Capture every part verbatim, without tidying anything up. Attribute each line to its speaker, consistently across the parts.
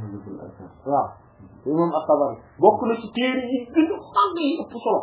Speaker 1: waaw imam at-Tabari bokk na ci téere yi gën a màgg yi ëpp solo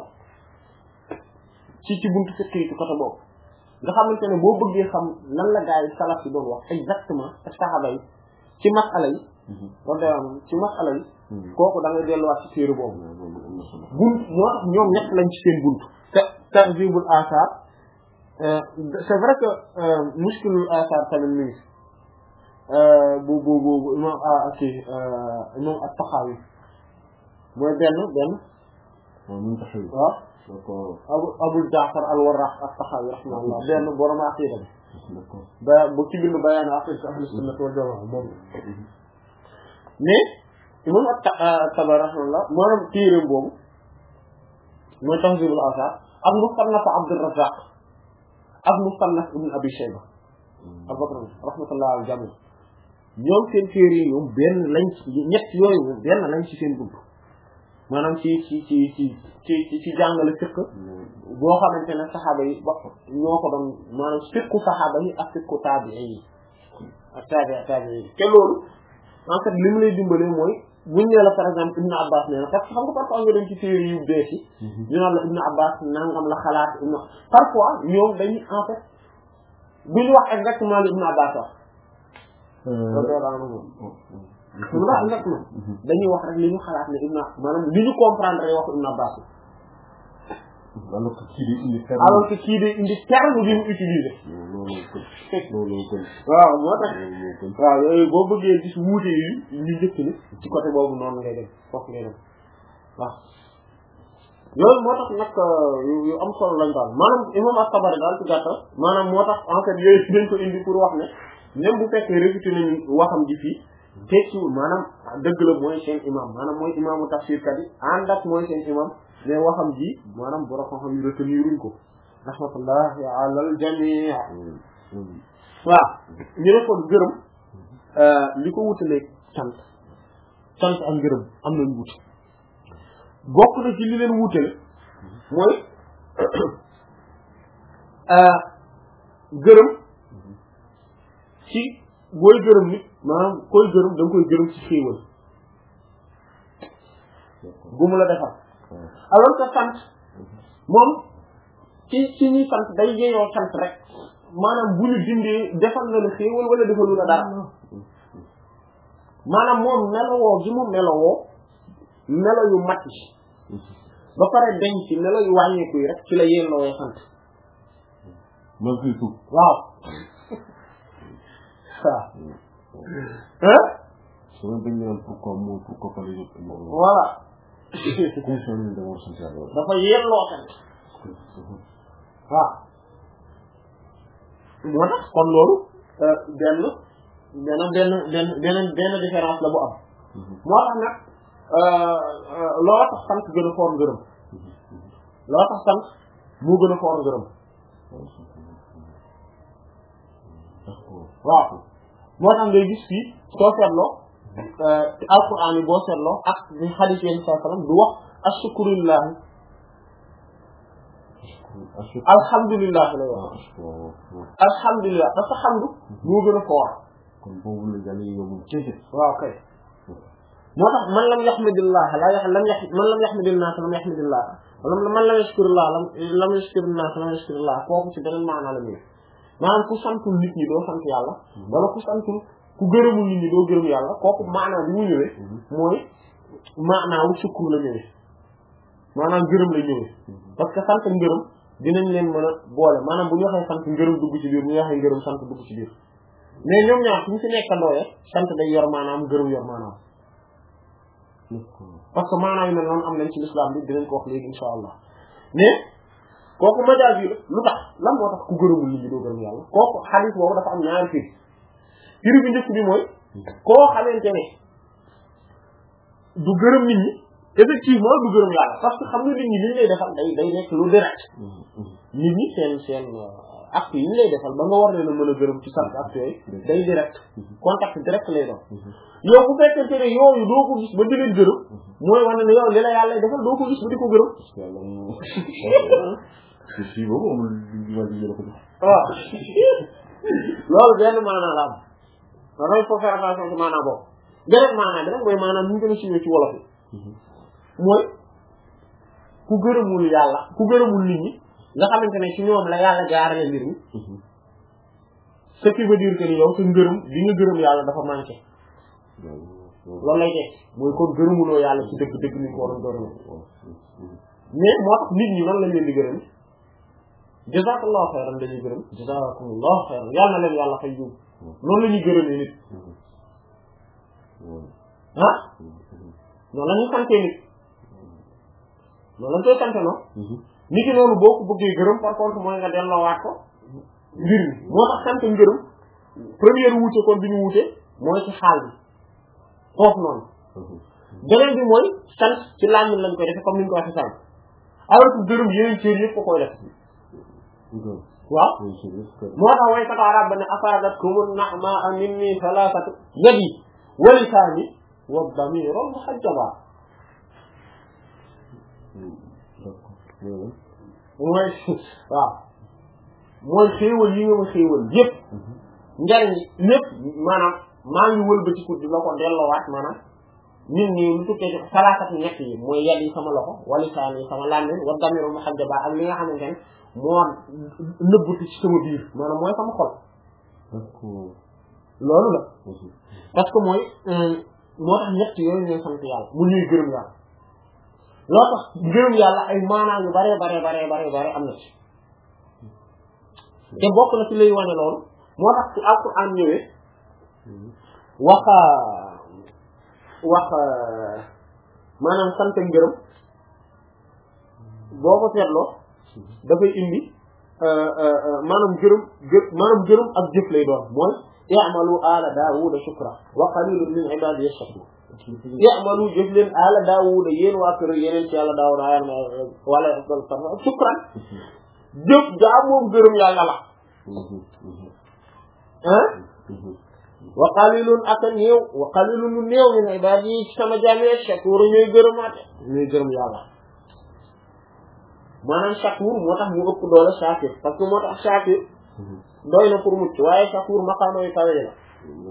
Speaker 1: ci ci buntu fiqh yi ci côté boobu nga xamante ne boo bëggee xam lan la gaa yi salaf yi doon wax exactement ak saxaaba yi ci masala yi wala ci masala yi kooku da ngay delluwaat ci téere boobu bunt moo tax ñoom ñett lañ ci seen bunt te Tahzibul Athar c'est vrai que Mushkilul Athar tamit mi ngi bu bu bu imam ak imam at-Tahawi mooy benn benn waaw abu Abu Ja'far al-Warraq at-Tahawi rahimahullah benn borom aqida ba bu ci bind bayaan aqida ahlu sunnah wal jamaa moom mais imam at-Tabari rahimahullah maanaam téereem boobu mooy Tahzibul Athar ak Musannaf Abdurrazzaq ak Musannaf Ibn Abi Shayba Abubakar rahmatullah al jami ñoom seen téere yi ñoom benn lañ ci ñett yooyu moom benn lañ ci seen bunt maanaam ci ci ci ci ci ci jàngale fiqh boo xamante ne saxaaba yi ba ñoo ko doon maanaam fiqhu saxaaba yi ak fiqhu taabi'i yi ak taabi'i taabi'i yi te loolu en fait li mu lay dimbalee mooy buñ ne la par exemple Ibn Abbas nee na parce que xam nga parfois nga dem ci téere yu bees yi ñu naan la Ibn Abbas nangam la xalaat Ibn parfois ñoom dañuy en fait duñu wax exactement li Ibn Abbas wax lu la exactement dañuy wax rek li ñu xalaat ne Ibn maanaam li ñu comprendre wax Ibn Abbas
Speaker 2: alors que kii day indi terme
Speaker 1: alors que kii day indi terme bi mu utiliser
Speaker 2: loolu gën
Speaker 1: waaw moo tax waaw yooyu boo bëggee gis wuute yi ñu njëkk ni ci côté boobu noonu ngay dem foofu ngay dem waaw loolu moo tax nag yu am solo lañ daal maanaam imam at-Tabari daal ci gàttal maanaam moo tax en fait yooyu dañ ko indi pour wax ne même bu fekkee réfuté nañu waxam ji fii tekkiwul maanaam dëgg la mooy seen imam maanaam mooy imaamu tafsir kat yi ànd ak mooy seen imam mais waxam ji maanaam borom xam-xam yi reteniruñ ko rahmatullahi ala al jami' waaw ñu ne ko gërëm li ko wutalee sant sant ak ngërëm am nañ wute bokk na ci li leen wutale mooy gërëm ci booy gërëm nit maanaam koy gërëm da nga koy gërëm ci xéewal bu mu la defal alors que sant moom ci ci ñuy sant day yeyoo sant rek maanaam bu ñu dindee defal na la xéewal wala defalu la dara maanaam moom melowoo gi mu melowoo melo yu mat yi ba pare denc ci melo yu wàññeeku yi rek ci la yelloo sant
Speaker 2: malgré tout
Speaker 1: waaw waaw hein
Speaker 2: sama dañ naan pourquoi moi pourquoi pas les autres
Speaker 1: voilà dafa yelloo sant waaw moo tax kon loolu benn benn benn benn benn benn différence la bu am moo tax nag loo tax sant gën a foor ngërëm loo tax sant moo gën a foor ngërëm waaw moo tax ngay gis fii soo seetloo alquran yi boo seetloo ak di xadiis yi sallallahu alayhi wasallam du wax ashkurulillah alhamdulillah lay wax alhamdulillah parce que xamdu moo gën a foor
Speaker 2: kon boobu la jàll yi yomul cece
Speaker 1: waaw kay moo tax man lam yaxmidillah la yax lam yax man lam yaxmidillah lam yaxmidillah wala man lam yashkurillah lam lam yashkurillah lam yashkurillah kooku ci beneen maanaa la ñëw maanaam ku santul nit ñi doo sant yàlla wala ku santul ku gërëmul nit ñi doo gërëm yàlla kooku maanaa bi mu ñëwee mooy maanaa wu sukkur la ñëwee maanaam gërëm la ñëwee parce que sant ngërëm dinañ leen mën a boole maanaam bu ñu waxee sant ngërëm dugg ci biir bu ñu waxee ngërëm sant dugg ci biir mais ñoom ñaar suñu fi nekkandooyee sant day yor maanaam gërëm yor maanaam parce que maanaam yu mel noonu am nañ ci l'islam bi dinañ ko wax léegi insha allah mais kooku majaas yi lu tax lan moo tax ku gërëmul nit ñi doo gërëm yàlla kooku xadiis boobu dafa am ñaari firi firi bi njëkk bi mooy koo xamante ne du gërëm nit ñi effectivement du gërëm yàlla parce que xam nga nit ñi li ñu lay defal day day nekk lu direct nit ñi seen seen acte yi ñu lay defal ba nga war leen a mën a gërëm ci sant acte yooyu day direct contact direct lay doon yow bu fekkente ne yooyu doo ko gis ba di leen gërëm mooy wane ne yow li la yàlla defal doo ko gis ba di ko gërëm
Speaker 2: si boobu amul li la ko def
Speaker 1: waaw loolu benn maanaa la am dangay faut faire attention ci maanaa boobu beneen maanaam bi nag mooy maanaam ñu gën a siiwee ci wolof yi mooy ku gërëmul yàlla ku gërëmul nit ñi nga xamante ne ci ñoom la yàlla jaarale mbir mi ce qui veut dire que ni yow sa ngërëm bi nga gërëm yàlla dafa manqué loolu lay teg mooy kon gërëmuloo yàlla ci dëgg dëgg ni ko waroon gërëm mais moo tax nit ñi nan lañ leen di gërëm jazakallahu xayran dañuy gërëm jazakumullahu xayran yàlla na leen yàlla fay jiw noonu la ñuy gërëmee nit ah noonu la ñuy sante nit noonu lañ koy sante noonu nit ki noonu boo ko bëggee gërëm par contre mooy nga delloowaat ko mbir mi moo tax sant ngërëm première wuute kon bi ñu wuute mooy ci xaal bi foofu noonu beneen bi mooy sant ci làmmiñ lañ koy defe comme ni ñu ko waxee sant alors que gërëm yeneen cër yëpp ko koy def waaw moo tax way kata arab ba ne afadat kumun na'ma minni salasatu yadi wa lisani wa damiru muhajjaba mooy waaw mooy xéewal yi nga ma xéewal yëpp njariñ lépp maanaam maa ngi wëlbatiku di la ko delloowaat maanaam nit ñi lu tukkee ci salaasatu ñett yi mooy yad yi sama loxo walisaan yi sama làmmiñ wa damiru muhajjaba ak li nga xamante ne moo nëbbatu ci sama biir maanaam mooy sama xol loolu la parce que mooy moo tax ñett yooyu ñooy sant yàlla mu ñuy gërëm yàlla loo tax gërëm yàlla ay maanaam yu bare bare bare bare bare am na ci te bokk na ci lay wane loolu moo tax ci alquran ñëwee wax wax maanaam sant ngërëm boo ko seetloo dafay indi maanaam gërëm gë maanaam gërëm ak jëf lay doon mooy i'malu ala daawuda shukra wa qalilun min ibadiy ash-shakur i'malu jëf leen ala daawuda yéen waa kër yeneen ci yàlla daawuda ayam wala shukran jëf daa moom gërëm yàlla la ah wa qalilun ak néew wa qalilun lu néew min ibadiy ci sama jaamee shakur ñooy gërëmaate ñooy gërëm yàlla maanaam shakur moo tax mu ëpp doole shakir parce que moo tax shakir doy na pour mucc waaye shakur maqaama yu kawe la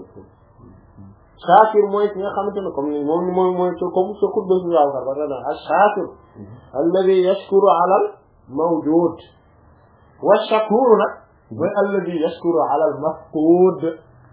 Speaker 1: shakir mooy ki nga xamante ne comme ni moom mooy mooy comme sa xutba si waaw kar ba nga naan ash-shakir alladhi yashkuru ala al mawjud wa shakur nag mooy alladhi yashkuru ala al mafqud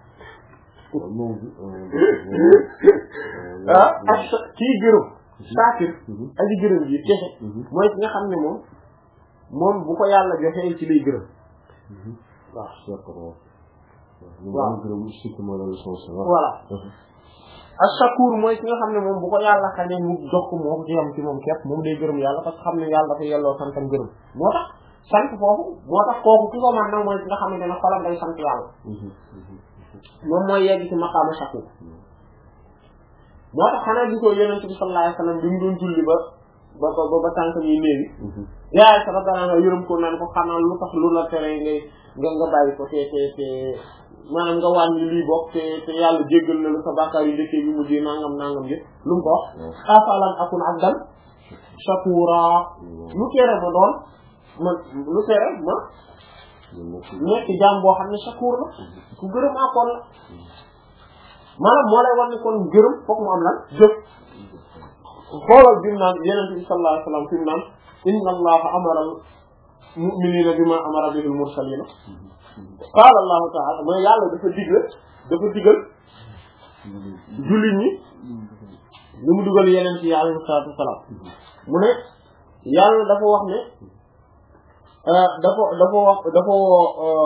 Speaker 1: ah ak kii gërëm shakir aji gërëm yi texe mooy ki nga xam ne moom moom bu ko yàlla joxee ci lay gërëm waaw waaw voilà ash-shakur mooy ki nga xam ne moom bu ko yàlla xañee mu jox ko moo ko ci yam ci moom képp moom day gërëm yàlla parce que xam ne yàlla dafa yelloo santam gërëm moo tax sant foofu moo tax kooku ki ko man nag mooy ki nga xamante ne xolam day sant yàlla moom mooy yegg ci maqaama shakur moo tax xanaa gisoo yonent bi sallallahu alayhi wasallam bi mu doon julli ba ba ba ba tànk yi néewi yaay sa radiyallahu anha yërëm ko naan ko xanaa lu tax lu la tere ngay nga nga bàyyi ko te te te maanaam nga wàññi lii bokk te te yàlla jéggal na la sa bàkkaar yu njëkkee yu mujj nangam nangam yëpp lu mu ko wax afalam akun abdan shakura lu tere ma doon ma lu tere ma nekk jaam boo xam ne shakur la ku gërëm akoon la maanaam moo lay war ne kon gërëm foog mu am lan jëf xoolal bi mu naan yeneen bi sallallahu alayhi wa sallam fi mu naan inna allaha amara al mu'minina bima amara bihi al mursalina qaala allahu ta'ala mooy yàlla dafa digle dafa digal jullit ñi li mu dugal yeneen ci alayhi salaatu wasalaam mu ne yàlla dafa wax ne dafa dafa wax dafa woo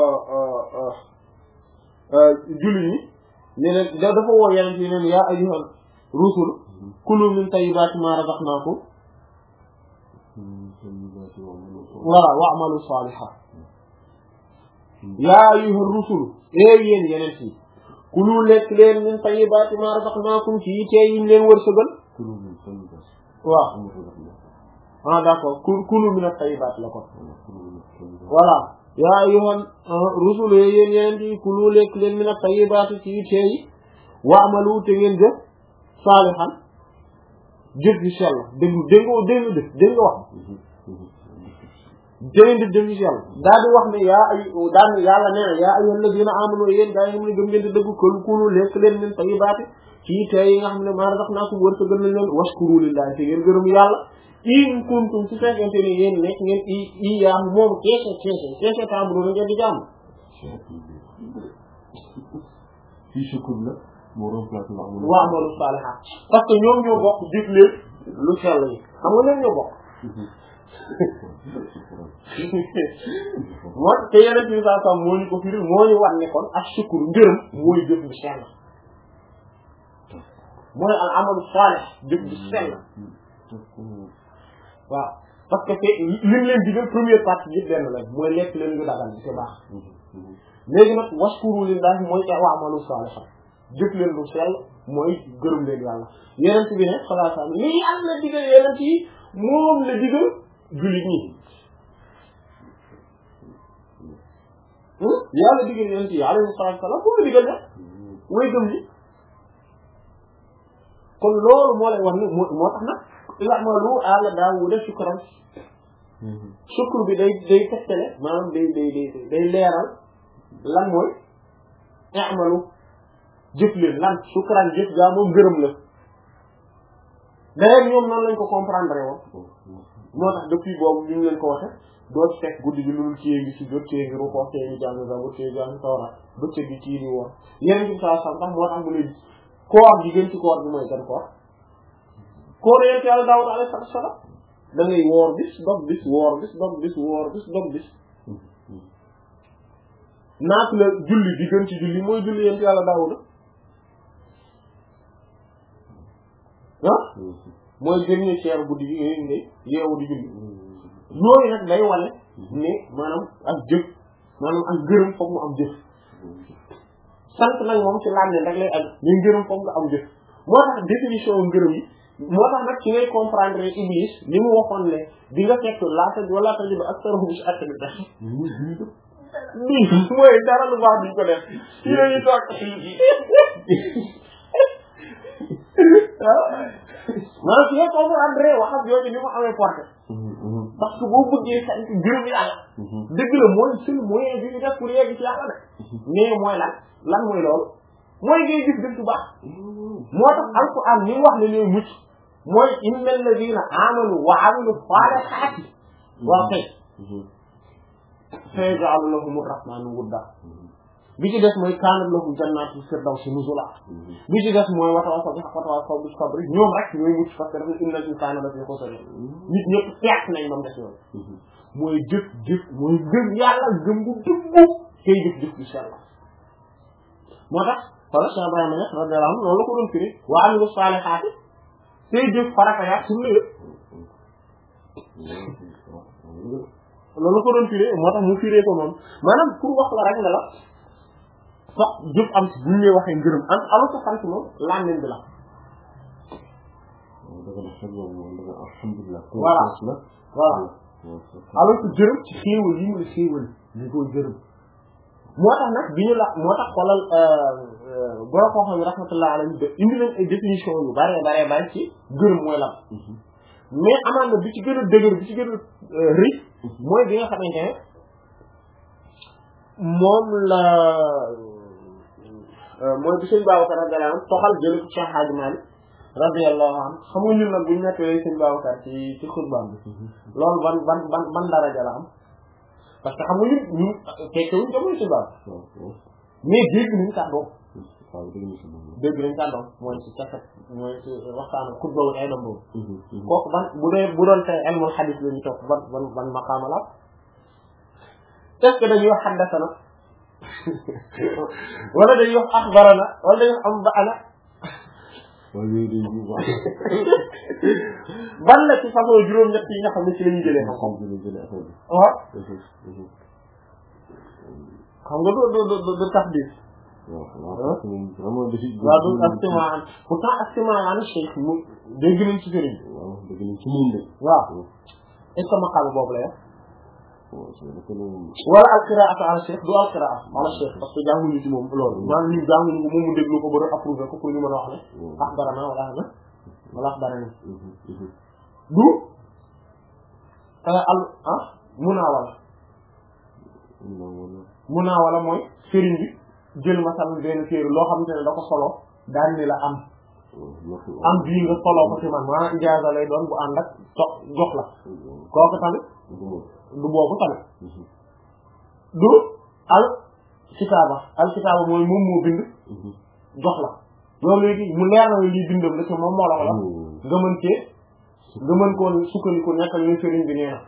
Speaker 1: jullit ñi ne leen dafa woo yeneen ci neen yaa ayyuhal rusul kulu min tayyibati ma razaqnakum voilà wa'malu salihan yaa ayyuhar rusul ee yéen yeneen ci kulu lekk leen min tayyibati ma razaqnakum ci tee yiñ leen wërsëgal waaw ah d'accord kulu min at-tayyibat la ko voilà yaa ayyuhar rusul ee yéen yeneen ci kulu lekk leen min at-tayyibat ci tee yi wa'malu te ngeen jëf salihan jëf bi sell dégg dégg nga dégg nga dégg nga wax jëleen di dégg sell daal di wax ne yaa ay daal yàlla nee na yaa ayyuhal ladina amanu yéen gaa yi xam ne gëm ngeen di dëgg këlu kulu lekk leen min tayyibaati ci tey yi nga xam ne maa razaqnaakum wërsëgal nañ leen washkuru lillahi te ngeen gërëm yàlla in kuntum su fekkente ne yéen nekk ngeen i i yaam moom keese keese keese taamu doon ngeen di jàmm
Speaker 2: fii sukkur la moo remplacé wax mu
Speaker 1: waa amalu saalihaat parce que ñoom ñoo bokk jëf leen lu sell yi xam nga ñoom ñoo bokk moo te yeneen ci saa saa moo ñu ko firi moo ñu war ne kon ak sukkur ngërëm mooy jëf bu sell mooy al amalu saalih jëf bu sell waaw parce que li mu leen digal première partie yëpp benn la mooy lekk leen lu dagal bi c'est baax léegi nag washkuru lillahi mooy wa amalu salihan jëf leen lu sell mooy gërëm leen yàlla yeneen bi ne sallallahu alayhi wa sallam li yàlla digal yeneen yi moom la digal jullit ñi yàlla digal yeneen yi alayhi salaatu wa salaam moom la digal ne mooy gëm ni kon loolu moo lay wax ni moo moo tax nag i'malu ala Daawuda shukran shukr bi day day tegtale maanaam day day day day leeral lan mooy i'malu jëf leen lan shukran jëf gaa moom gërëm la d'ailleurs ñoom noonu lañ ko comprendre woon moo tax depuis boobu ñu leen ko waxe doo ci fekk guddi gi loolu ciyee ngi si jot ciyee ngi rukkoo ciyee ngi jàng zabur ciyee jàng tawraat bëccëg gi kii di woon yeneen ci saa sax moo tax mu ne koor gi gën ci koor bi mooy gan koor koor yéen yàlla Daawuda alayhi salaam da ngay woor bis dog bis woor bis dog bis woor bis dog bis naat la julli di gën ci julli mooy julli yéen yàlla Daawuda ah mooy dernier tiers guddi gi yooyu ngay yeewu di julli yooyu nag day wane ne maanaam ak jëf maanaam ak gërëm foog mu am jëf sant nag moom ci làmmeel rek lay ak ñu ngërëm foog nga am jëf moo tax définition ngërëm yi moo tax nag ci ngay comprendre Iblis li mu waxoon ne di nga fekk laata wala taji ba ak sarfu bi ak bi tax lii mooy dara lu baax duñ ko def ci lañuy toog maanaam ci ngay comprendre waxam yooyu ni mu amee porté parce que boo bëggee sant gërëm yàlla dëgg la mooy seul moyen bi ñu def pour yegg ci yàlla de mais mooy lan lan mooy loolu mooy ngay gis dëgg bu baax moo tax alquran ni wax ne ñooy mucc mooy innal ladina amanu wa amilu salihati waaw kay sayaj'alu lahum arrahmanu wudda bi ci des mooy kaanat lahum jannatu firdawsi nuzula bi ci des mooy watawassaw bil haqqi watawassaw bis sabri ñoom rek ñooy mucc parce que dafa innal insana la fi xusr nit ñëpp perte nañ moom def yoon mooy jëf jëf mooy gëm yàlla gëm bu dëggu kay jëf jëf bi sell moo tax wala Cheikh Ibrahima Niass radiyallahu anhu loolu la ko doon firi wa amilu salihati say jëf farata yaa sunna yëpp loolu la ko doon firi moo tax mu firee ko noonu maanaam pour wax la rek ne la foog jëf am si bu ñu lay waxee ngërëm am alu ko sant moom làmmiñ bi la voilà voilà alors que jërëm ci xéewal yi mu la xéewal ñu koy jërëm moo tax nag bi ñu la moo tax xoolal boo ko xam ne rahmatullah alayhi de indi nañ ay définition yu bare bare bare ci gërëm mooy lan mais amaan na bi ci gën a dëgër bi ci gën a rëy mooy bi nga xamante ne moom la mooy bi sëñ Babacar radiyallahu anhu toxal jële ko Cheikh Hadji Malick radiyallahu anhu xam nga ñun nag bu ñu nettee sëñ Babacar ci ci xutbaam bi loolu ban ban ban ban daraja la am parce que xam nga ñun ñun fekkewuñ jamono sëñ Babacar mais dégg nañ kàddoom dégg nañ kàddoom mooy ci caset mooy ci waxtaan xutba wu ay dam boobu kooku ban bu dee bu doon tey ilmul hadith la ñu topp ban ban ban maqaama la est-ce que dañuy wax haddasana wala dañuy wax axbarana wala dañuy wax amba'ana ban la ci façon juróom-ñett yi nga xam ne ci la ñuy jëlee xam-xam waaw xam nga doo doo doo doo tax di waaw du astimaan pourtant astimaan cheikh mu dégg nañ ci sëriñ waaw est-ce que maqaama boobu la yor wala alqiraatu ala cheikh du alqiraatu ala cheikh parce que jànguñu ci moom loolu maanaam ñu jànguñu ko moom mu déglu ko ba doon approuvé ko pour ñu mën a wax ne axbarana wala na wala axbarani du al ah munaawala munaawala mooy sëriñ bi jël masalan benn téere loo xamante ne da ko solo daan ni la am am bii nga soloo ko ci man maanaam ijaaza lay doon bu ànd ak to jox la kooku tamit du boobu tamit du al kitaaba al kitaaba mooy moom moo bind jox la yow léegi mu leer na lii bindam la ci moom moo la ko la nga mën cee nga mën koo sukkandiku nekkal ni sëriñ bi nee na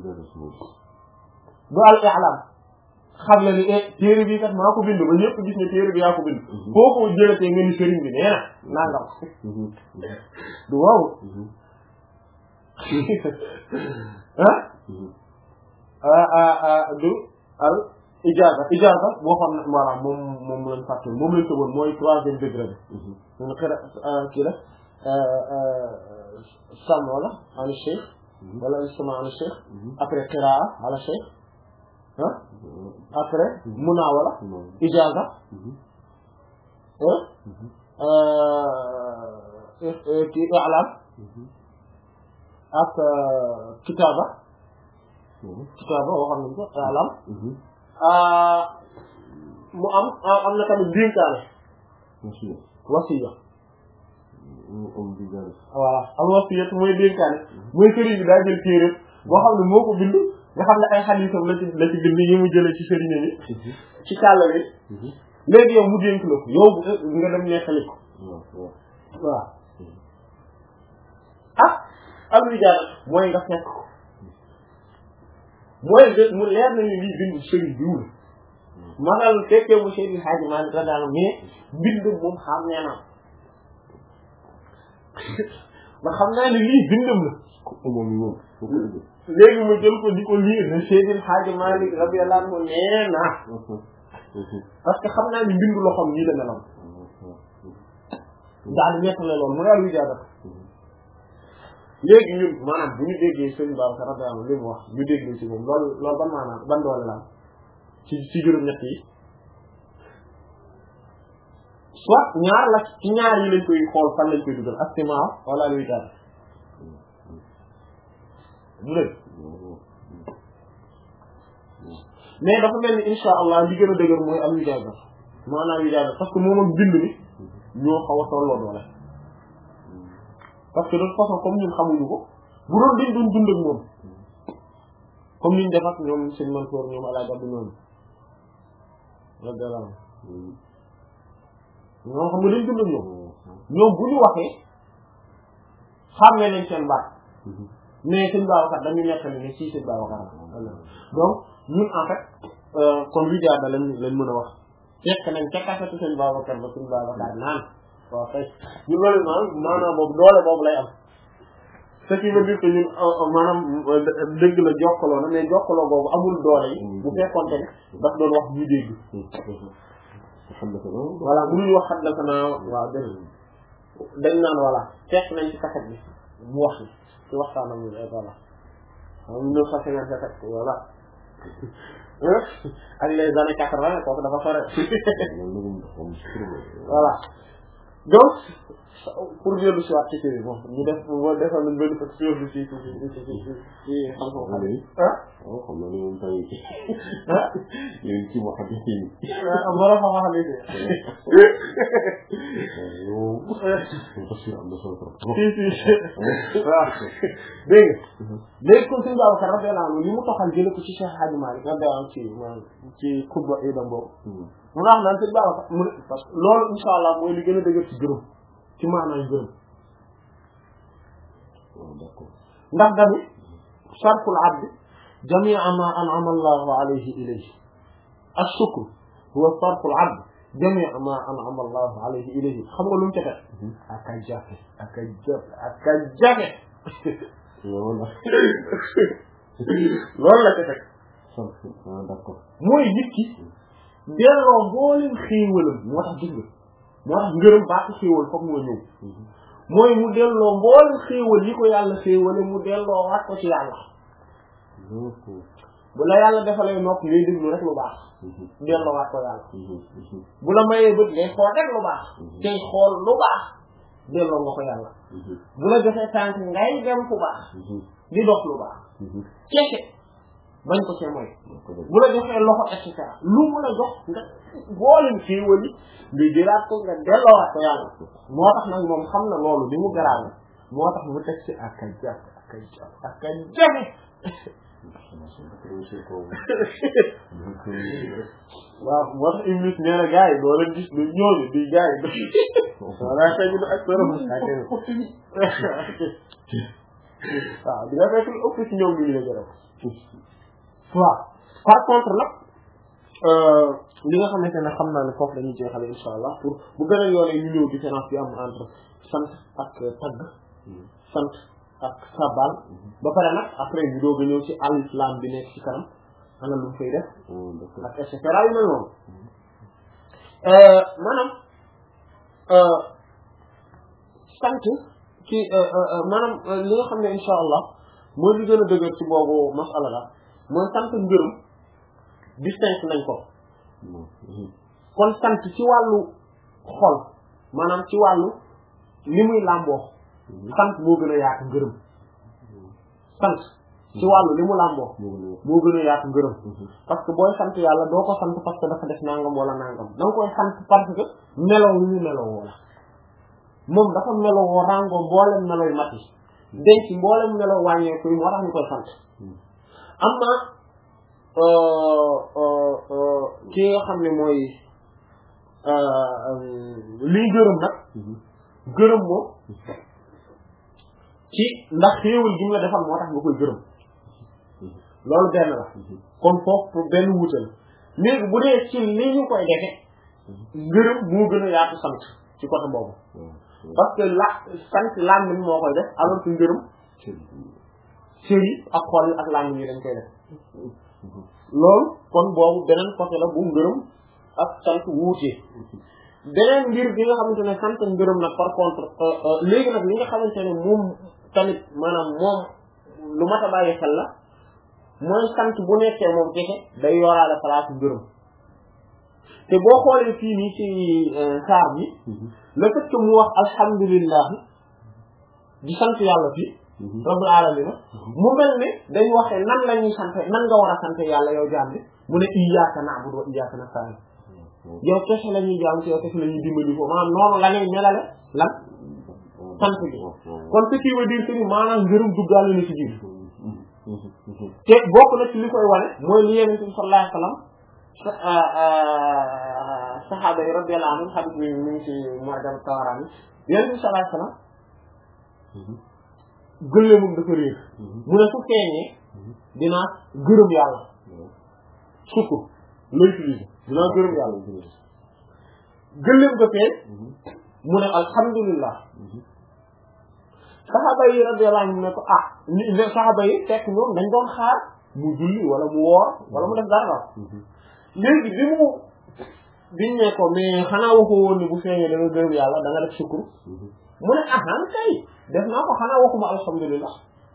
Speaker 1: du al i'lam xam la ni téere bi kat maa ko bind ba ñëpp gis ne téere bi yaa ko bind foo ko jëlatee nga ni sëriñ bi nee na nangam du waaw ah du al ijaaza ijaaza boo xam ne voilà moom moom lañ fàtte moom lañ tëboon mooy troisième degré bi mun xira kii la sam wala ala cheikh wala istima ala cheikh après qiraa ala cheikh ah après munawala ijaaza kii i'lam ak kitaaba kitaaba waxoon nañ ko i'lam mu am am na tamit dénkaane wasiya voilà am wasiya mooy dénkaane mooy sëriñ bi daa jël téere boo xam ne moo ko bind nga xam ne ay xadiisam la ci la ci bind yi mu jëlee ci sëriñ yi ci càllale léegi yow mu dénk la ko yow nga dem nekkali ko waaw ah am rijaal mooy nga fekk ko mooy mu leer na ni lii bind sëriñ bi wul maanaam fekkee mu Seydi Hadji Malick la daal mais bind moom xam nee na ba xam naa ne lii bindam la léegi mu jël ko di ko lire ne Seydi Hadji Malick radiyallahu anhu nee na parce que xam naa ni bindu loxoom nii la meloon daal di nettale loolu mu daal di jaada léegi ñun maanaam bu ñu déggee Sëriñ Babacar radiyallahu anhu li mu wax ñu déggee ci moom loolu loolu ban maanaam ban doole la ci ci juróom-ñett yi soit ñaar la ci ñaar yi lañ koy xool fan lañ koy dugal astima wala luy daal du dëgg mais dafa mel ni insha allah li gën a dëgër mooy am wijaada maanaam wijaada parce que moom ak bind mi ñoo xaw a tolloo doole parce que de toute façon comme ñun xamuñu ko bu doon dañ doon dund ak moom comme niñ def ak ñoom seen Mansour ñoom Alaaji Abdu ñoom radiyallahu ñoom xam nga dañ dund ak ñoom ñoom bu ñu waxee xàmmee nañ seen baat mais seen Babacar dañu nettali ne ci seen Babacar donc ñun en fait kon wijaada lañ lañ mën a wax fekk nañ ca kasatu seen Babacar ba seen Babacar naan waaw kay ñu loolu naan maanaam boobu doole boobu lay am ce qui veut dire que ñun maanaam dëgg la jokkaloo na mais jokkaloo boobu amul doole yi bu fekkoonte ne daf doon wax ñu dégg voilà mënuñu wax xam daka naa waaw dëgg dañ naan voilà fekk nañ ci kaset bi mu wax ni ci waxtaanam ñu voilà xam neuf cent cinquante-sept voilà ak les années quatre-vingt kooku dafa sore voilà donc pour dellu si waat ci kii bon ñu def boo defal nañ benn fekk sur ci ci ci ci ci xam-xam xale yi ah xam naa ne moom tay ah léegi ci ma xam ni ah mara fa ma xam ni si si waaw dégg nga léegi kon suñu Babacar radiyallahu anhu li mu toxal jële ko ci Cheikh Hadji Malick radiyallahu anhu ci ci xutba idam boobu mu nga xam naan suñu Babacar mu ne parce que loolu insha allah mooy li gën a dëgër ci juróom ci maanaam juróom ndax tamit sarful abd jami'a ma an'ama Allahu alayhi ilayhi ash-shukr huwa sarful abd jami'a ma an'ama Allahu alayhi ilayhi xam nga lu mu ca def ak a jafe ak a jafe ak a jafe loolu la ca teg d'accord mooy nit ki delloo mboolem xéewalam moo tax gis nga moo tax ngërëm baaxu xéewal foog moo ñëw mooy mu delloo mboolem xéewal yi ko yàlla xéewale mu delloo waat ko ci yàlla bu la yàlla defalee nopp ngay déglu rek lu baax delloo waat ko yàlla bu la mayee bët ngay xool rek lu baax tey xool lu baax delloo nga ko yàlla bu la joxee tànk ngay dem fu baax di dox lu baax keke bañ ko see mooy bu la joxee loxo et cetera lu mu la jox nga boolem xéewal yi nga jëlaat ko nga delloowaat ko yàlla moo tax nag moom xam na loolu li mu garaaw moo tax mu teg ci ak a jàpp ak a jàpp ak a jafe waaw moo tax Iblis nee na gars yi doo leen gis du ñooñu di gars yi wala xëy na ak sërëm waaw di nga fekk lu ëpp ci ñoom ñu la gërëm waaw par contre nag li nga xamante ne xam naa ne foofu dañuy jeexale insha allah pour bu gën a yoone ñu ñëw différence bi am entre sant ak tagg sant ak sabal ba pare nag après ñu doog a ñëw ci al islam bi nekk ci kanam ana lu mu fay def ak et cetera yu mel noonu maanaam sant ci maanaam li nga xam ne insha allah mooy li gën a dëgër ci boobu masala la mooy sant ngërëm distinct nañ ko kon sant ci wàllu xol maanaam ci wàllu li muy làmboo sant moo gën a yaatu ngërëm sant ci wàllu li mu làmboo moo gën a yaatu ngërëm parce que booy sant yàlla doo ko sant parce que dafa def nangam wala nangam da nga koy sant parce que meloo yu ñu meloo wala moom dafa meloo woo ràngoo mboolem melooy mat yi denc mboolem meloo wàññeeku yi moo tax ñu koy sant am na ki nga xam ne mooy liy gërëm nag gërëm moom ci ndax xéewal gi nga defal moo tax nga koy gërëm loolu benn la kon foofu benn wuute la léegi bu dee ci li ñu koy defe gërëm moo gën a yaatu sant ci côté boobu parce que la sant làmmiñ moo koy def alors que ngërëm cër yi ak xol yi ak làmmiñ yi dañ koy def loolu kon boobu beneen côté la bu ngërëm ak sant wuute beneen mbir bi nga xamante ne sant ngërëm nag par contre léegi nag li nga xamante ne moom tamit maanaam moom lu mat a bàyyi xel la mooy sant bu nekkee moom kese day yoraale place ngërëm te boo xoolee fii nii ci saar bi le fait que mu wax alhamdulillah di sant yàlla fii rabbul alamin mu mel ne dañu waxee nan la ñuy sant nan nga war a sant yàlla yow jaam bi mu ne iyyaka na'budu wa iyyaka nasta'in yow kese la ñuy jaam ci yow kese la ñuy dimbali ko maanaam noonu la ngay melale lan sant bi kon ce qui veut dire que ni maanaam ngërëm duggaale na ci biir te bokk na ci li koy wane mooy li Yonent bi sallallahu alayhi wa sallam saxaaba yi radiyallahu anhum hadith bi mu ngi ci Mu'jam Tabarani Yonent bi sallallahu alayhi wa sallam gëléemam dafa réer mu ne su feeñee dinaa gërëm yàlla sukkur la utiliser dinaa gërëm yàlla gëléem ga feeñ mu ne alhamdulillah saxaaba yi radiyallahu anhum ne ko ah ni saxaaba yi fekk ñoom dañ doon xaar mu julli wala mu woor wala mu def dara léegi bi mu biñ ne ko mais xanaa waxoo woon ni bu feeñee da nga gërëm yàlla da nga def sukkur mu ne ahan kay def naa ko xanaa waxuma alhamdulillah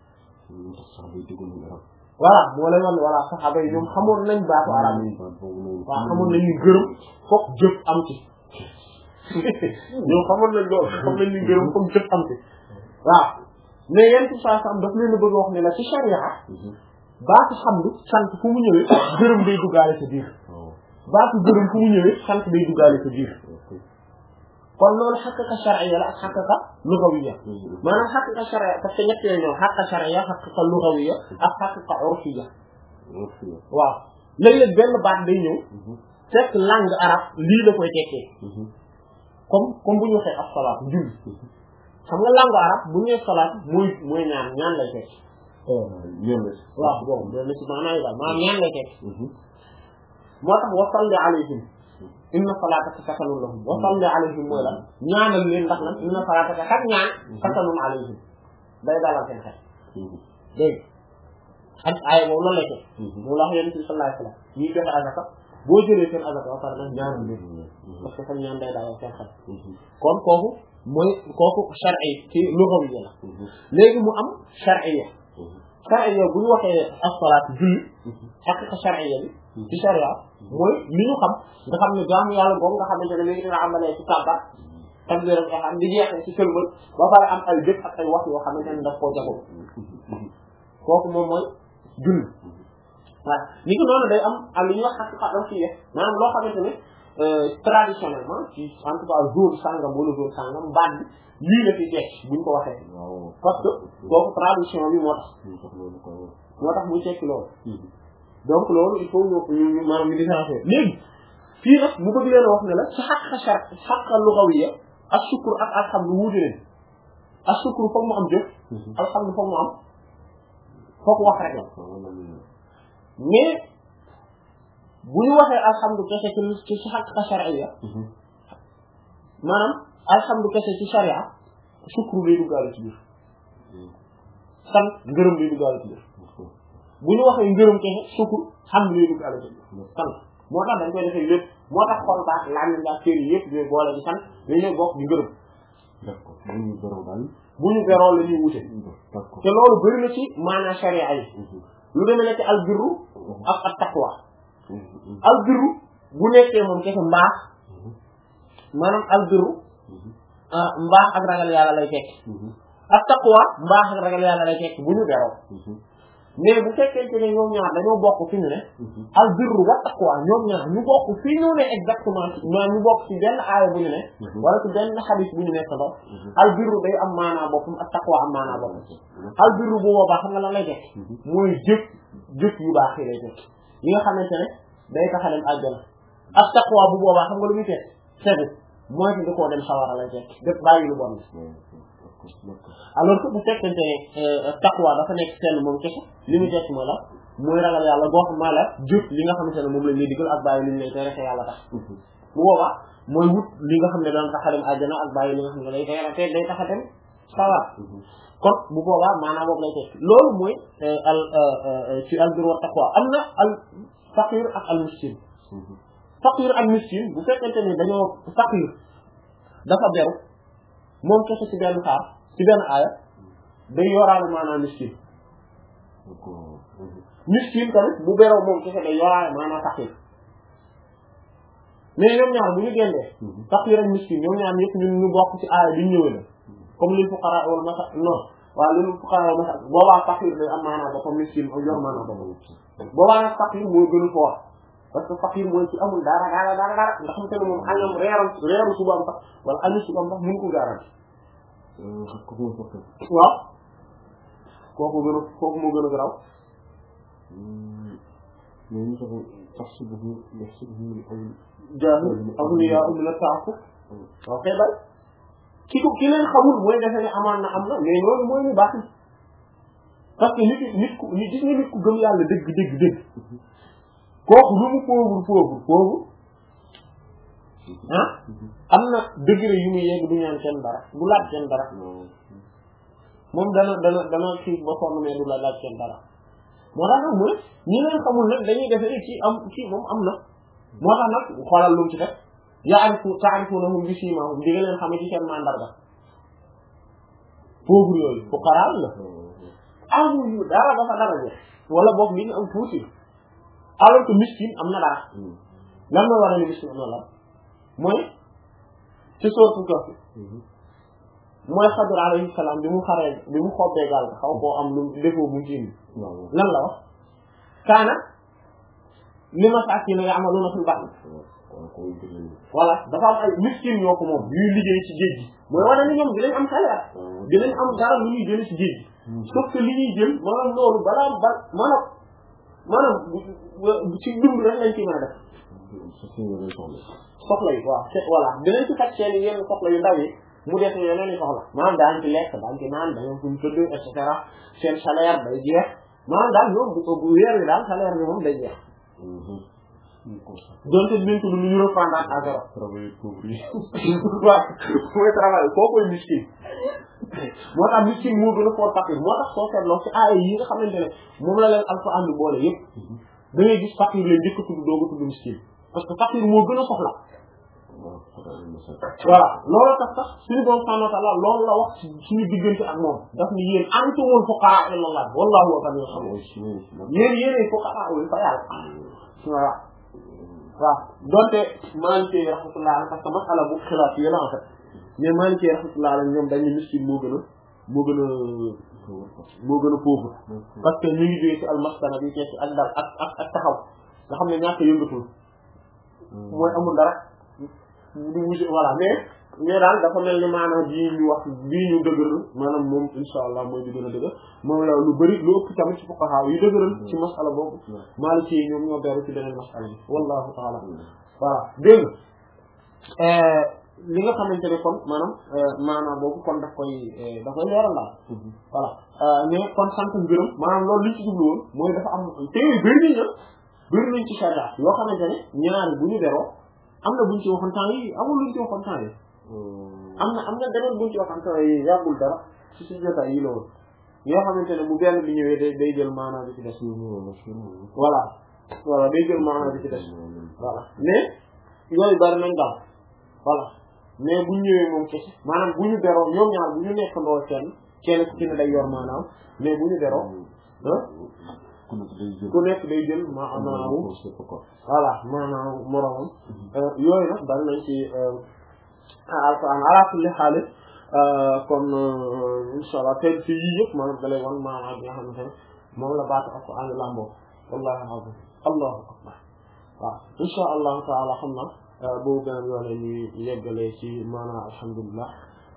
Speaker 1: voilà moo lay wan voilà saxaaba yi ñoom xamoon nañ baatu arab yi waaw xamoon nañ ni gërëm foog jëf am ci ñoom xamoon nañ loolu xam nañ ni gërëm foog jëf am ci waaw mais yéen ci saa sam daf leen a bëgg wax ne la ci sharia baatu xamdu sant fu mu ñëwee gërëm day duggaale sa biir baatu gërëm fu mu ñëwee sant day duggaale sa biir kon loolu xaqiqa shar'iyya la ak xaqiqa lughawiyya maanaam xaqiqa shar'iyya parce que ñett yooyu ñëw xaqiqa shar'iyya xaqiqa lughawiyya ak xaqiqa urfiyya waaw léeg-léeg benn baat day ñëw fekk langue arabe lii la koy tekkee comme comme bu ñu waxee as-salaat julli xam nga langue arabe bu ñu nee salaat mooy mooy ñaan ñaan lay tekki waaw boobu loolu la ci maanaam daal maanaam ñaan lay tekki moo tax wa salli alayhim inna salaataka sakanun lahum wa salli alayhim mooy lan ñaanal leen ndax lan inna salaataka kat ñaan sakanun alayhim day dalal seen xel dégg ak ay boobu loolu lay teg mu la wax yonent bi sallallahu alayhi wa sallam ñuy joxe azaka boo jëlee seen azaka ba pare nag ñaanal leen parce que sa ñaan day dalal seen xel kon kooku mooy kooku shar'i ci lughawiyya la léegi mu am shar'iyya shar'iyya bu ñu waxee as-salaat julli haqiqa shar'iyya bi ci sharia mooy li ñu xam nga xam ne jaamu yàlla boobu nga xamante ne léegi dina amalee ci kàbbar takbir ak ihram di jeexee ci sëlmal ba pare am ay jëf ak ay wax yoo xamante ne daf koo jago kooku moom mooy julli voilà ni ko noonu day am am li ñuy wax xaqiqa am ci maanaam loo xamante ne traditionnellement ci en tout cas jour sangam wala jour sangam baat bi lii la fi tekk buñ ko waxee parce que kooku tradition bi moo tax moo tax muy tekki loolu donc loolu il faut ñu maanaam ñu différencier léegi fii nag mu bëgg leen a wax ne la ci xaqiqa shar xaqiqa lughawiyya ak shukr ak alhamdu wuute leen ak shukr foog mu am jëf alhamdu foog mu am foog wax rek la mais bu ñu waxee alhamdu kese ci ci xaqiqa shar'iyya maanaam alhamdu kese ci sharia shukru lay duggaale ci biir sant ngërëm lay duggaale ci biir bu ñu waxee ngërëm kese shukru hamdu lay duggaale ci biir sant moo tax dañ koy defee lépp moo tax xol baax laaj nga cër yi yëpp ñooy boole di sant dañuy bokk di ngërëm
Speaker 2: d'accord bu ñu beroo daal
Speaker 1: bu ñu beroo la ñuy wute te loolu bëri na ci maanaam sharia yi lu demee nekk al birru ak at taqwa al birru bu nekkee moom kese mbaax maanaam al birru mbaax ak ragal yàlla lay tekk ak taqwa mbaax ak ragal yàlla lay tekk bu ñu beroo mais bu fekkente ne ñoom ñaar dañoo bokk fi ñu ne al birru wa taqwa ñoom ñaar ñu bokk fi ñu ne exactement maanaam ñu bokk ci benn aaya bu ñu ne wala ci benn xadis bu ñu nekk ba al birru day am maanaa boppam ak taqwa am maanaa boppam al birru bu boobaa xam nga lan lay tekk mooy jëf jëf yu baax yi lay tekk yi nga xamante ne day tax a dem àjjana ak taqwa bu boobaa xam nga lu muy tekk fegu mooy fi da koo dem sawara lay tekk def bàyyi lu bon alors que bu fekkente ne taqwa dafa nekk seen moom kese li mu tekk mooy la mooy ragal yàlla boo xam maa la jëf li nga xamante ne moom lañ lay digal ak bàyyi li ñu lay tere te yàlla tax bu boobaa mooy wut li nga xam ne dana tax a dem àjjana ak bàyyi li nga xam ne day tere day tax a dem sawara kon bu boobaa maanaam boobu lay tekk loolu mooy al ci al birru wa taqwa am na al faqir ak al miskin faqir ak miskin bu fekkente ne dañoo faqir dafa beru moom kese ci benn xaar ci benn aaya day yoraale maanaam miskin miskin tamit bu beroo moom kese day yoraale maanaam faqir mais ñoom ñaar bu ñu gendee faqir ak miskin ñoom ñaar ñëpp ñu ñu bokk ci aaya bi ñu ñëwee la comme lil fuqara wal masa non waaw lil fuqara wal masa boobaa faqir day am maanaam boppam miskin ak yor maanaam boppam boobaa nag faqir mooy gën a ko wax parce que faqir mooy ci amul dara dara dara dara nga xam te ne moom añam reeram reeram subaam sax wala añu subaam sax mënu ko garanti waaw kooku gën a kooku moo gën a garaaw jaahil awliyaa min at-ta'affuf waaw kay bay ki ko ki leen xamul mooy defe ne amaan na am na mais loolu mooy ñu baax parce que nit nit ku nit gis nga nit ku gëm yàlla dëgg dëgg dëgg kooku lu mu pauvre pauvre pauvre ah am na degré yu muy yegg du ñaan kenn dara du laaj kenn dara moom dana dana dana kii ba sonn mais du la laaj kenn dara moo tax nag mu ne ñi leen xamul nag dañuy defe ne kii am kii moom am na moo tax nag xoolal lu mu ci def yaarifu ta'rifunahum bi simahum di nga leen xamee ci seen mandarga pauvre yooyu fuqara la amuñu dara dafa dara jeex wala boog li ñu am tuuti alors que miskin am na dara lan mooy war a ne miskin am na dara mooy ci sourate Kahf mooy Xadir alayhi salaam bi mu xaree bi mu xobbee gaal xaw koo am lu defoo bu ci lan la wax kaana li masaakiina ya'maluuna fil bahri voilà dafa am ay miskin ñoo ko moom yuy liggéey ci géej gi mooy wane ni ñoom dinañ am salaire dinañ am dara lu ñuy jël ci géej gi sauf que li ñuy jël maanaam loolu balaa ba maanaam maanaam ci dund rek lañ ci mën a def soxla yi waaw voilà dinañ ci faj seen yenn soxla yu ndaw yi mu def yeneen i soxla maanaam daañu ci lekk daañu ci naan dañoo fuñ tëdd et cetera seen salaire day jeex maanaam daal ñoom bu weer wi daal salaire bi moom day jeex donc dinañ ko lu ñu reprendre à zéro
Speaker 2: travail pauvre yi
Speaker 1: waaw mooy travail koo koy miskin moo tax miskin moo gën a fort fakir moo tax soo seetloo ci aaya yi nga xamante ne moom la leen alxuraan bi boole yëpp da ngay gis fakir leen njëkk a tudd doog a tudd miskin parce que fakir moo gën a soxla voilà loolu tax sax suñu borom subhanahu wa ta'ala loolu la wax suñu diggante ak moom daf ni yéen antumul fuqara ila Allah wallahu huwa al-ghaniyyul hamid yéen yéenay fuqara wu fa yàlla voilà waaw donte Maliki rahmatullah parce que masala bu xilaaf yi la en fait mais Maliki rahmatullah ñoom dañu miskin moo gën a moo gën a moo gën a pauvre parce que ñu ngi jógee ci almaskana bi ci ak dal ak ak ak taxaw nga xam ne ñàkk yëngatul mooy amul dara di wuti voilà mais mais daal dafa mel ni maanaam bii ñu wax bii ñu dëgëral maanaam moom insha allah mooy di gën a dëgër moom la lu bëri lu ëpp tamit ci fuqaha yu dëgëral ci masala boobu Maliki yi ñoom ñoo beru ci beneen masala bi wallahu taala voilà dégg li nga xamante ne kon maanaam maanaam boobu kon daf koy daf koy leeral daal voilà mais kon sant ngërëm maanaam loolu li ci jublu woon mooy dafa am te bëri nañ na bëri nañ ci sharia yoo xamante ne ñaari bu ñu beroo am na buñ ci waxoon temps yi amul luñ ci waxoon temps yi am na am na beneen buñ ci waxoon temps yi yàggul dara ci suñu jotaay yi la woon yoo xamante ne bu benn bi ñëwee day day jël maanaam bi ci des voilà voilà day jël maanaam bi ci des voilà mais yooyu bari nañ daal voilà mais bu ñëwee moom kese maanaam bu ñu beroo ñoom ñaar bu ñu nekk ndoo kenn kenn ku ci ne day yor maanaam mais bu ñu beroo ku nekk day jël maanaam voilà maanaam moromam yooyu nag bari nañ ci alquran ala kulli xaal kon insha allah tey ci yii yëpp maanaam dalay wan maanaam bi nga xamante ne moom la baatu alquran lamboo wallahi alazim allahu akbar waaw insha allahu taala xam na boobu beneen yoone ñu yeggalee ci maanaam alhamdulillah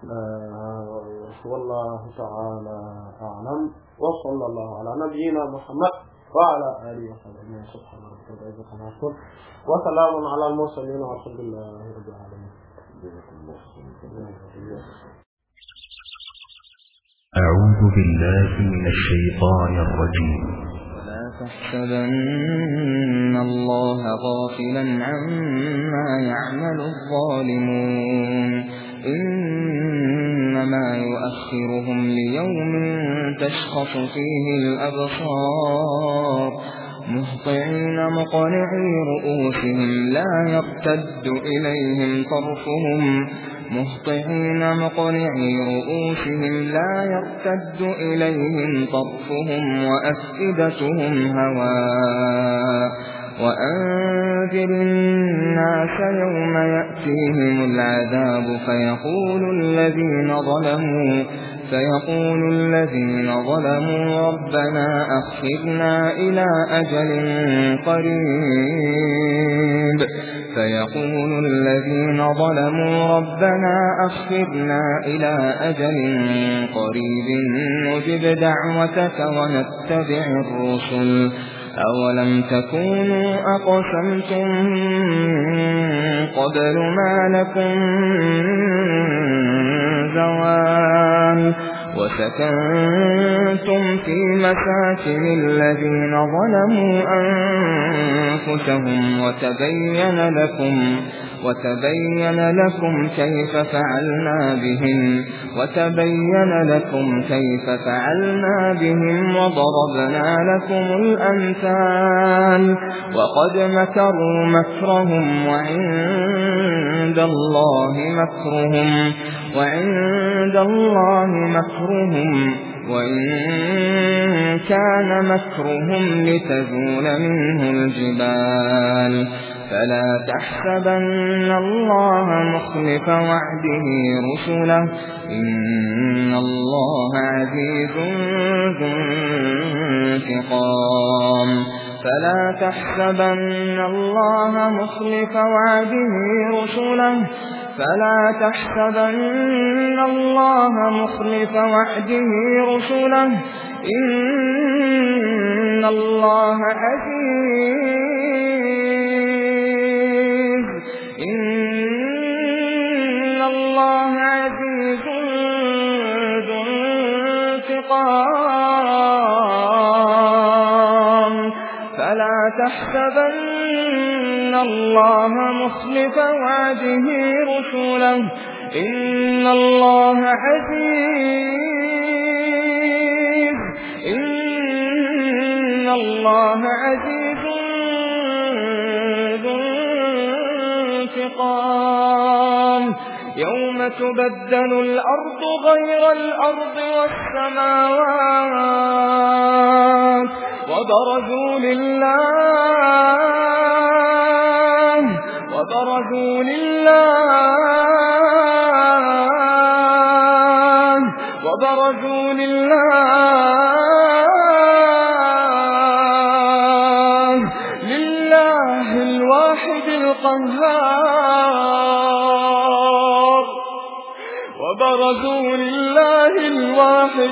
Speaker 1: wallahu taala a'lam wa sallallahu ala nabiyyina muhammad wa ala alihi wa sahbihi subhana rabbika rabbil izzati amma yasifun wa salamun ala al mursalin walhamdulillahi rabbil alamin
Speaker 3: أعوذ بالله من الشيطان الرجيم
Speaker 4: لا تحسبن الله غافلا عما يعمل الظالمون إنما يؤخرهم ليوم تشخص فيه الأبصار مهطعين مقنعي رؤوسهم لا يرتد إليهم طرفهم مهطعين مقنعي رؤوسهم لا يرتد إليهم طرفهم وأفئدتهم هواء وأنذر الناس يوم يأتيهم العذاب فيقول الذين ظلموا فيقول الذين ظلموا ربنا أخرنا إلى أجل قريب فيقول الذين ظلموا ربنا أخرنا إلى أجل قريب نجب دعوتك ونتبع الرسل أولم تكونوا أقسمتم قبل ما لكم زوال وسكنتم في مساكن الذين ظلموا أنفسهم وتبين لكم وتبين لكم كيف فعلنا بهم وتبين لكم كيف فعلنا بهم وضربنا لكم الأمثال وقد مكروا مكرهم وعند الله مكرهم وعند الله مكرهم وإن كان مكرهم لتزول منه الجبال فلا تحسبن الله مخلف وعده رسله إن الله عزيز ذو انتقام فلا تحسبن الله مخلف وعده رسله فلا تحسبن الله مخلف وعده رسله إن الله عزيز إن الله عزيز ذو انتقام فلا تحسبن الله مخلف وعده رسله إن الله عزيز إن الله عزيز ذو انتقام يوم تبدل الأرض غير الأرض والسماوات وبرزوا لله وبرزوا لله وبرزوا لله لله الواحد القهار وبرزوا لله الواحد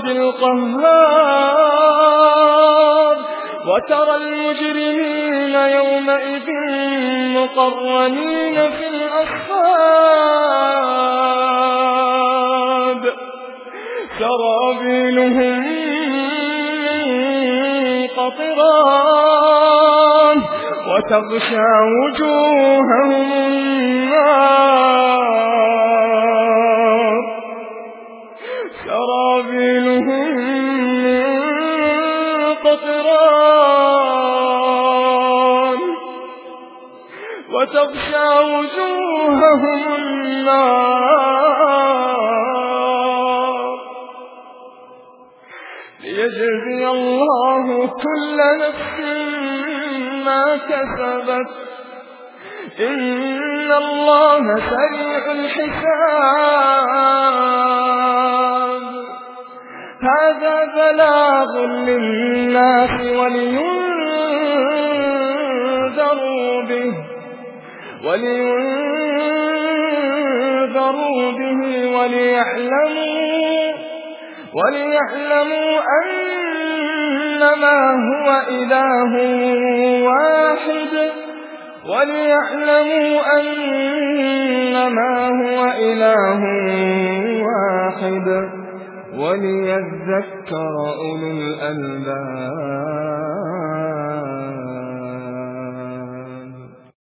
Speaker 4: القهار وترى المجرمين يومئذ مقرنين في الأصفاد سرابيلهم من قطران وتغشى وجوههم النار سرابيلهم من قطران وتغشى وجوههم النار ليجزي الله كل نفس ما كسبت إن الله سريع الحساب هذا بلاغ للناس ولينذروا به ولينذروا به وليعلموا وليعلموا أنما هو إله واحد وليعلموا أنما هو إله واحد وليذكر أولو الألباب